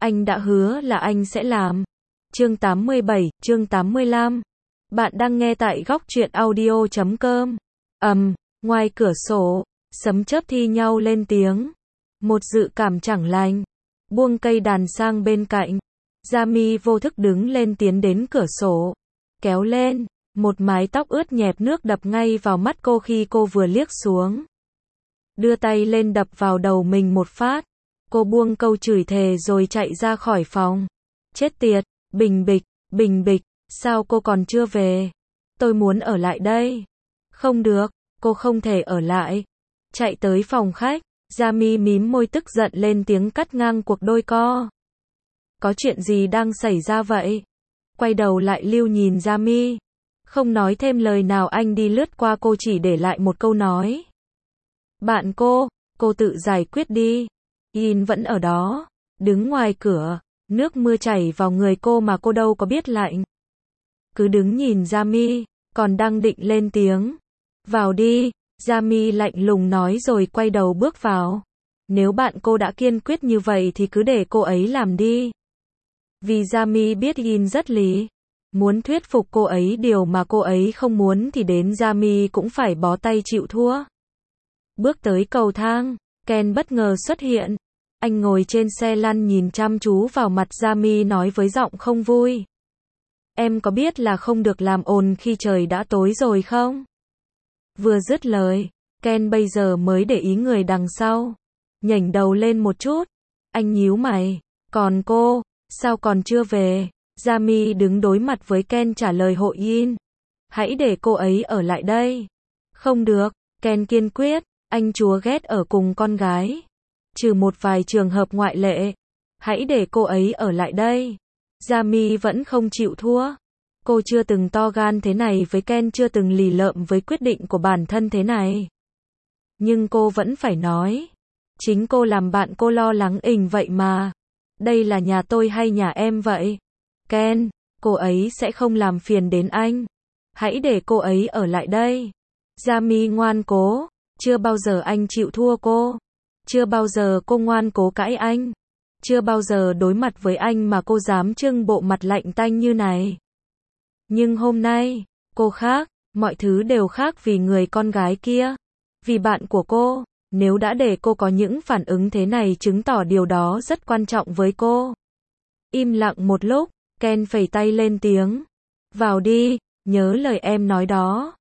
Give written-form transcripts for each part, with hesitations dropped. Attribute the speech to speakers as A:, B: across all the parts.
A: Anh đã hứa là anh sẽ làm. Chương 87, chương 85. Bạn đang nghe tại góc truyện audio.com. Ngoài cửa sổ, sấm chớp thi nhau lên tiếng. Một dự cảm chẳng lành. Buông cây đàn sang bên cạnh. Jamie vô thức đứng lên tiến đến cửa sổ. Kéo lên. Một mái tóc ướt nhẹp nước đập ngay vào mắt cô khi cô vừa liếc xuống. Đưa tay lên đập vào đầu mình một phát. Cô buông câu chửi thề rồi chạy ra khỏi phòng. Chết tiệt, bình bịch, sao cô còn chưa về? Tôi muốn ở lại đây. Không được, cô không thể ở lại. Chạy tới phòng khách, Jamie mím môi tức giận lên tiếng cắt ngang cuộc đôi co. Có chuyện gì đang xảy ra vậy? Quay đầu lại Lưu nhìn Jamie. Không nói thêm lời nào, anh đi lướt qua cô chỉ để lại một câu nói. Bạn cô tự giải quyết đi. Yin vẫn ở đó, đứng ngoài cửa, nước mưa chảy vào người cô mà cô đâu có biết lạnh. Cứ đứng nhìn Jamie, còn đang định lên tiếng. Vào đi, Jamie lạnh lùng nói rồi quay đầu bước vào. Nếu bạn cô đã kiên quyết như vậy thì cứ để cô ấy làm đi. Vì Jamie biết Yin rất lý. Muốn thuyết phục cô ấy điều mà cô ấy không muốn thì đến Jamie cũng phải bó tay chịu thua. Bước tới cầu thang, Ken bất ngờ xuất hiện. Anh ngồi trên xe lăn nhìn chăm chú vào mặt Jamie nói với giọng không vui. Em có biết là không được làm ồn khi trời đã tối rồi không? Vừa dứt lời, Ken bây giờ mới để ý người đằng sau. Nhảnh đầu lên một chút. Anh nhíu mày. Còn cô, sao còn chưa về? Jamie đứng đối mặt với Ken trả lời hộ Yin. Hãy để cô ấy ở lại đây. Không được, Ken kiên quyết. Anh chúa ghét ở cùng con gái. Trừ một vài trường hợp ngoại lệ. Hãy để cô ấy ở lại đây. Jamie vẫn không chịu thua. Cô chưa từng to gan thế này với Ken, chưa từng lì lợm với quyết định của bản thân thế này. Nhưng cô vẫn phải nói. Chính cô làm bạn cô lo lắng vậy mà. Đây là nhà tôi hay nhà em vậy? Ken, cô ấy sẽ không làm phiền đến anh. Hãy để cô ấy ở lại đây. Jamie ngoan cố. Chưa bao giờ anh chịu thua cô. Chưa bao giờ cô ngoan cố cãi anh. Chưa bao giờ đối mặt với anh mà cô dám trưng bộ mặt lạnh tanh như này. Nhưng hôm nay, cô khác, mọi thứ đều khác vì người con gái kia. Vì bạn của cô, nếu đã để cô có những phản ứng thế này chứng tỏ điều đó rất quan trọng với cô. Im lặng một lúc, Ken phẩy tay lên tiếng. Vào đi, nhớ lời em nói đó.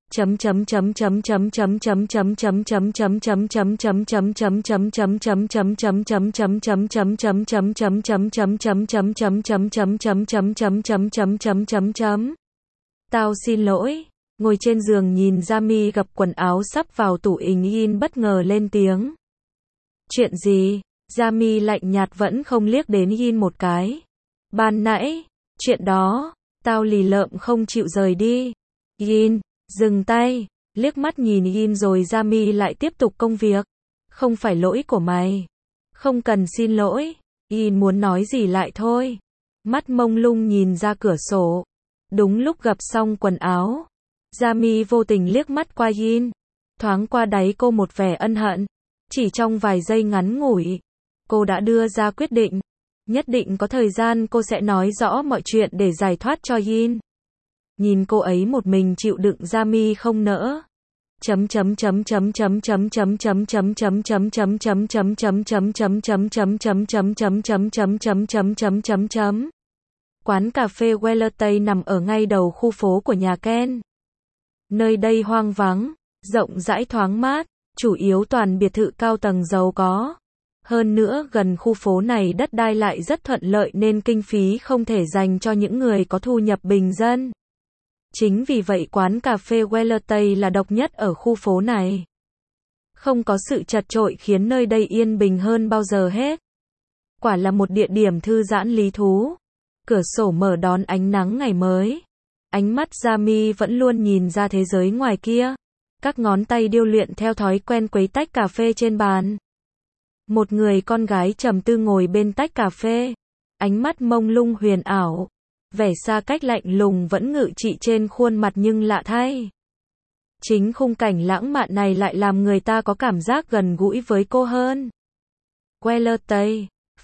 A: Tao xin lỗi. Ngồi trên giường nhìn Jamie gặp quần áo sắp vào tủ, Yin bất ngờ lên tiếng. Chuyện gì? Jamie lạnh nhạt vẫn không liếc đến Yin một cái. Ban nãy, chuyện đó, tao lì lợm không chịu rời đi. Yin dừng tay, liếc mắt nhìn Yin rồi Jamie lại tiếp tục công việc. Không phải lỗi của mày. Không cần xin lỗi. Yin muốn nói gì lại thôi. Mắt mông lung nhìn ra cửa sổ. Đúng lúc gập xong quần áo, Jamie vô tình liếc mắt qua Yin. Thoáng qua đáy cô một vẻ ân hận. Chỉ trong vài giây ngắn ngủi, cô đã đưa ra quyết định. Nhất định có thời gian cô sẽ nói rõ mọi chuyện để giải thoát cho Yin. Nhìn cô ấy một mình chịu đựng, Jamie không nỡ. Quán cà phê Wellertay nằm ở ngay đầu khu phố của nhà Ken. Nơi đây hoang vắng, rộng rãi thoáng mát, chủ yếu toàn biệt thự cao tầng giàu có. Hơn nữa gần khu phố này đất đai lại rất thuận lợi nên kinh phí không thể dành cho những người có thu nhập bình dân. Chính vì vậy quán cà phê Wellertay là độc nhất ở khu phố này. Không có sự chật chội khiến nơi đây yên bình hơn bao giờ hết. Quả là một địa điểm thư giãn lý thú. Cửa sổ mở đón ánh nắng ngày mới. Ánh mắt Jamie vẫn luôn nhìn ra thế giới ngoài kia. Các ngón tay điêu luyện theo thói quen khuấy tách cà phê trên bàn. Một người con gái trầm tư ngồi bên tách cà phê. Ánh mắt mông lung huyền ảo. Vẻ xa cách lạnh lùng vẫn ngự trị trên khuôn mặt, nhưng lạ thay. Chính khung cảnh lãng mạn này lại làm người ta có cảm giác gần gũi với cô hơn. Wellertay,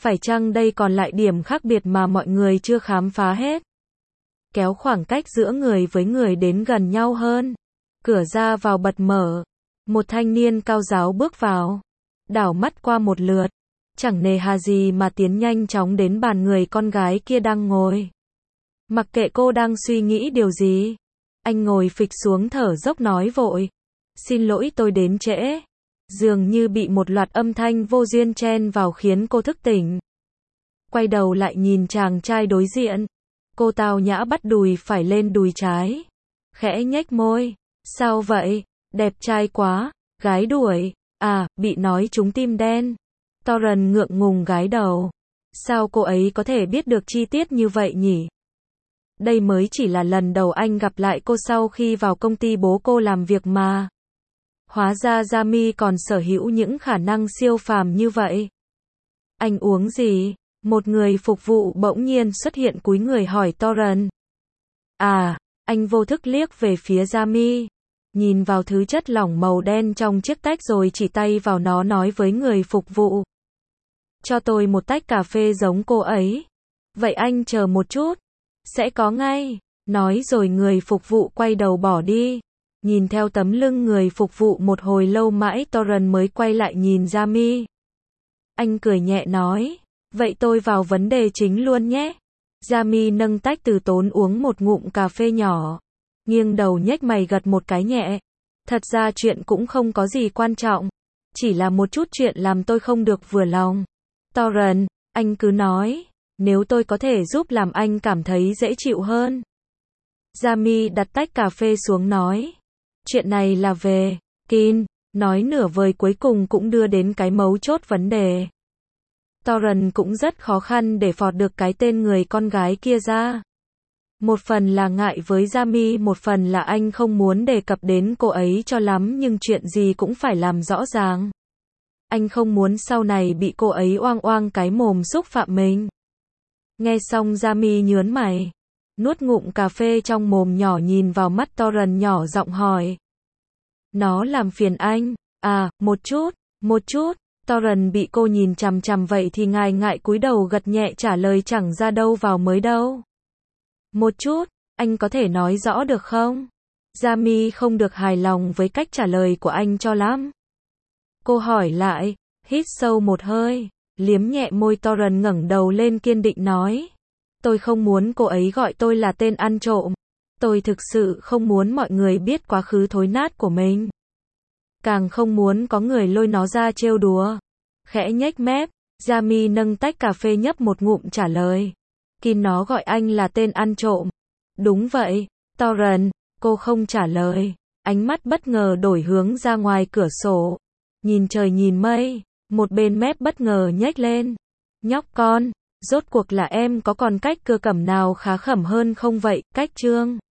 A: Phải chăng đây còn lại điểm khác biệt mà mọi người chưa khám phá hết? Kéo khoảng cách giữa người với người đến gần nhau hơn. Cửa ra vào bật mở. Một thanh niên cao ráo bước vào. Đảo mắt qua một lượt. Chẳng nề hà gì mà tiến nhanh chóng đến bàn người con gái kia đang ngồi. Mặc kệ cô đang suy nghĩ điều gì. Anh ngồi phịch xuống thở dốc nói vội. Xin lỗi tôi đến trễ. Dường như bị một loạt âm thanh vô duyên chen vào khiến cô thức tỉnh. Quay đầu lại nhìn chàng trai đối diện. Cô tao nhã bắt đùi phải lên đùi trái. Khẽ nhếch môi. Sao vậy? Đẹp trai quá. Gái đuổi. À, bị nói trúng tim đen. Torrance ngượng ngùng gái đầu. Sao cô ấy có thể biết được chi tiết như vậy nhỉ? Đây mới chỉ là lần đầu anh gặp lại cô sau khi vào công ty bố cô làm việc mà. Hóa ra Jamie còn sở hữu những khả năng siêu phàm như vậy. Anh uống gì? Một người phục vụ bỗng nhiên xuất hiện cúi người hỏi Torrance. À, anh vô thức liếc về phía Jamie. Nhìn vào thứ chất lỏng màu đen trong chiếc tách rồi chỉ tay vào nó nói với người phục vụ. Cho tôi một tách cà phê giống cô ấy. Vậy anh chờ một chút. Sẽ có ngay. Nói rồi người phục vụ quay đầu bỏ đi. Nhìn theo tấm lưng người phục vụ một hồi lâu mãi Torrance mới quay lại nhìn Jamie. Anh cười nhẹ nói. Vậy tôi vào vấn đề chính luôn nhé. Jamie nâng tách từ tốn uống một ngụm cà phê nhỏ. Nghiêng đầu nhếch mày gật một cái nhẹ. Thật ra chuyện cũng không có gì quan trọng. Chỉ là một chút chuyện làm tôi không được vừa lòng. Torrance, anh cứ nói. Nếu tôi có thể giúp làm anh cảm thấy dễ chịu hơn. Jamie đặt tách cà phê xuống nói. Chuyện này là về Kin. Nói nửa vời cuối cùng cũng đưa đến cái mấu chốt vấn đề. Torrance cũng rất khó khăn để phọt được cái tên người con gái kia ra. Một phần là ngại với Jamie, một phần là anh không muốn đề cập đến cô ấy cho lắm nhưng chuyện gì cũng phải làm rõ ràng. Anh không muốn sau này bị cô ấy oang oang cái mồm xúc phạm mình. Nghe xong Jamie nhớn mày. Nuốt ngụm cà phê trong mồm nhỏ nhìn vào mắt Torrance nhỏ giọng hỏi. Nó làm phiền anh? À, một chút. Torrance bị cô nhìn chằm chằm vậy thì ngại ngại cúi đầu gật nhẹ trả lời chẳng ra đâu vào mới đâu. Một chút, anh có thể nói rõ được không? Jamie không được hài lòng với cách trả lời của anh cho lắm. Cô hỏi lại, hít sâu một hơi, liếm nhẹ môi. Torrance ngẩng đầu lên kiên định nói. Tôi không muốn cô ấy gọi tôi là tên ăn trộm. Tôi thực sự không muốn mọi người biết quá khứ thối nát của mình. Càng không muốn có người lôi nó ra trêu đùa. Khẽ nhếch mép, Jamie nâng tách cà phê nhấp một ngụm trả lời. Kin nó gọi anh là tên ăn trộm. Đúng vậy, Torrance, cô không trả lời. Ánh mắt bất ngờ đổi hướng ra ngoài cửa sổ. Nhìn trời nhìn mây, một bên mép bất ngờ nhếch lên. Nhóc con, rốt cuộc là em có còn cách cưa cẩm nào khá khẩm hơn không vậy? Cách chương